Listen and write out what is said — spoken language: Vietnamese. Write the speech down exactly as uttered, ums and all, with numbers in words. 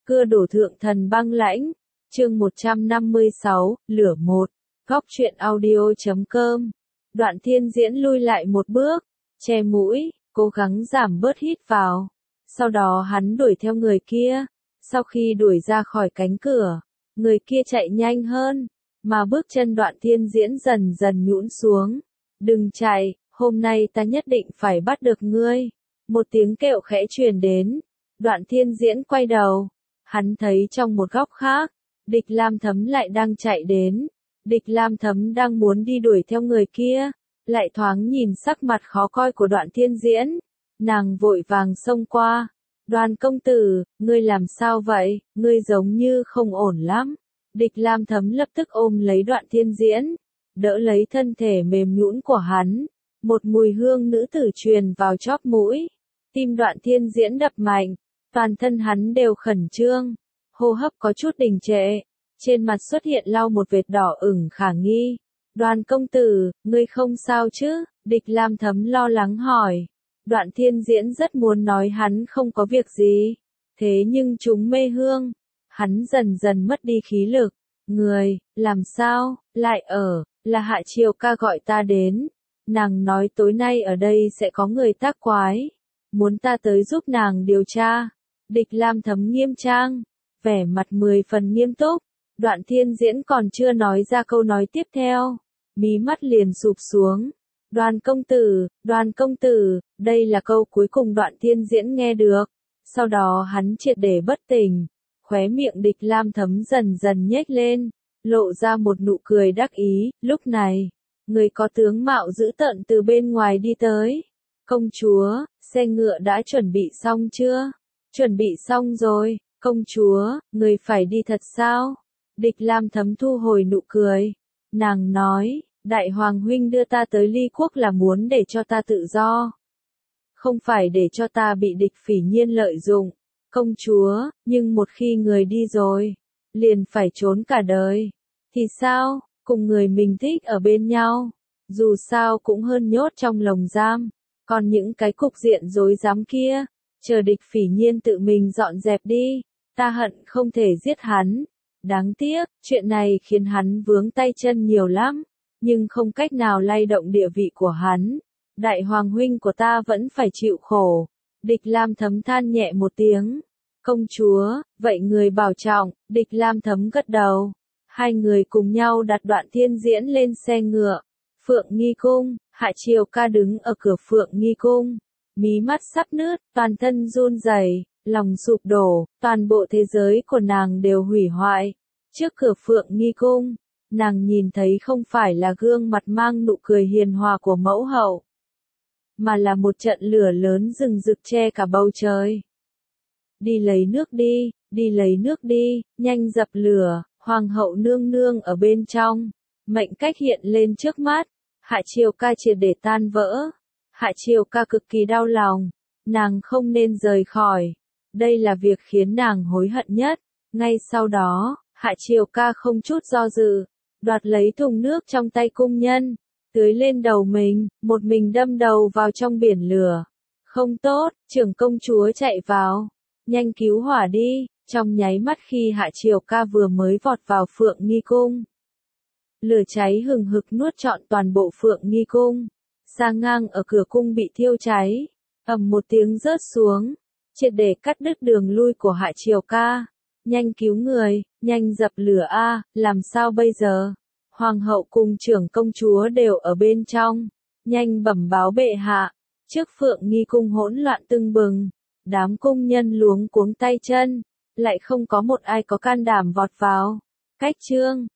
Cưa đổ thượng thần băng lãnh, chương một trăm năm mươi sáu, lửa một, góc truyện audio chấm com. Đoạn Thiên Diễn lui lại một bước, che mũi, cố gắng giảm bớt hít vào. Sau đó hắn đuổi theo người kia. Sau khi đuổi ra khỏi cánh cửa, người kia chạy nhanh hơn, mà bước chân Đoạn Thiên Diễn dần dần nhũn xuống. Đừng chạy, hôm nay ta nhất định phải bắt được ngươi. Một tiếng kêu khẽ truyền đến. Đoạn Thiên Diễn quay đầu. Hắn thấy trong một góc khác, Địch Lam Thấm lại đang chạy đến. Địch Lam Thấm đang muốn đi đuổi theo người kia, lại thoáng nhìn sắc mặt khó coi của Đoạn Thiên Diễn. Nàng vội vàng xông qua. Đoàn công tử, ngươi làm sao vậy, ngươi giống như không ổn lắm. Địch Lam Thấm lập tức ôm lấy Đoạn Thiên Diễn, đỡ lấy thân thể mềm nhũn của hắn. Một mùi hương nữ tử truyền vào chóp mũi. Tim Đoạn Thiên Diễn đập mạnh, toàn thân hắn đều khẩn trương, hô hấp có chút đình trệ. Trên mặt xuất hiện lau một vệt đỏ ửng khả nghi. Đoàn công tử, ngươi không sao chứ? Địch Lam Thấm lo lắng hỏi. Đoạn Thiên Diễn rất muốn nói hắn không có việc gì. Thế nhưng chúng mê hương. Hắn dần dần mất đi khí lực. Người, làm sao, lại ở, là Hạ Triều ca gọi ta đến. Nàng nói tối nay ở đây sẽ có người tác quái. Muốn ta tới giúp nàng điều tra. Địch Lam Thấm nghiêm trang, vẻ mặt mười phần nghiêm túc. Đoạn Thiên Diễn còn chưa nói ra câu nói tiếp theo, mí mắt liền sụp xuống. Đoàn công tử, đoàn công tử, đây là câu cuối cùng Đoạn Thiên Diễn nghe được. Sau đó hắn triệt để bất tỉnh, khóe miệng Địch Lam Thấm dần dần nhếch lên, lộ ra một nụ cười đắc ý. Lúc này, người có tướng mạo dữ tợn từ bên ngoài đi tới. Công chúa, xe ngựa đã chuẩn bị xong chưa? Chuẩn bị xong rồi, công chúa, người phải đi thật sao? Địch Lam Thấm thu hồi nụ cười. Nàng nói, Đại Hoàng huynh đưa ta tới Ly Quốc là muốn để cho ta tự do. Không phải để cho ta bị địch Phỉ Nhiên lợi dụng. Công chúa, nhưng một khi người đi rồi, liền phải trốn cả đời. Thì sao, cùng người mình thích ở bên nhau, dù sao cũng hơn nhốt trong lồng giam. Còn những cái cục diện rối rắm kia, chờ địch Phỉ Nhiên tự mình dọn dẹp đi. Ta hận không thể giết hắn. Đáng tiếc, chuyện này khiến hắn vướng tay chân nhiều lắm, nhưng không cách nào lay động địa vị của hắn. Đại Hoàng huynh của ta vẫn phải chịu khổ. Địch Lam Thấm than nhẹ một tiếng. Công chúa, vậy người bảo trọng. Địch Lam Thấm gật đầu. Hai người cùng nhau đặt Đoạn Thiên Diễn lên xe ngựa. Phượng Nghi Cung, Hạ Triều ca đứng ở cửa Phượng Nghi Cung, mí mắt sắp nứt, toàn thân run rẩy, lòng sụp đổ, toàn bộ thế giới của nàng đều hủy hoại. Trước cửa Phượng Nghi Cung, nàng nhìn thấy không phải là gương mặt mang nụ cười hiền hòa của mẫu hậu, mà là một trận lửa lớn rừng rực che cả bầu trời. Đi lấy nước đi, đi lấy nước đi, nhanh dập lửa. Hoàng hậu nương nương ở bên trong, mệnh cách hiện lên trước mắt. Hạ Triều ca triệt để tan vỡ. Hạ Triều ca cực kỳ đau lòng, nàng không nên rời khỏi. Đây là việc khiến nàng hối hận nhất. Ngay sau đó, Hạ Triều ca không chút do dự, đoạt lấy thùng nước trong tay cung nhân, tưới lên đầu mình, một mình đâm đầu vào trong biển lửa. Không tốt, trưởng công chúa chạy vào, nhanh cứu hỏa đi. Trong nháy mắt khi Hạ Triều ca vừa mới vọt vào Phượng Nghi Cung, lửa cháy hừng hực nuốt trọn toàn bộ Phượng Nghi Cung. Sa ngang ở cửa cung bị thiêu cháy, ầm một tiếng rớt xuống, triệt để cắt đứt đường lui của Hạ Triều ca. Nhanh cứu người, nhanh dập lửa a, làm sao bây giờ? Hoàng hậu cùng trưởng công chúa đều ở bên trong, nhanh bẩm báo bệ hạ. Trước Phượng Nghi Cung hỗn loạn tưng bừng, đám cung nhân luống cuống tay chân, lại không có một ai có can đảm vọt vào. Cách chương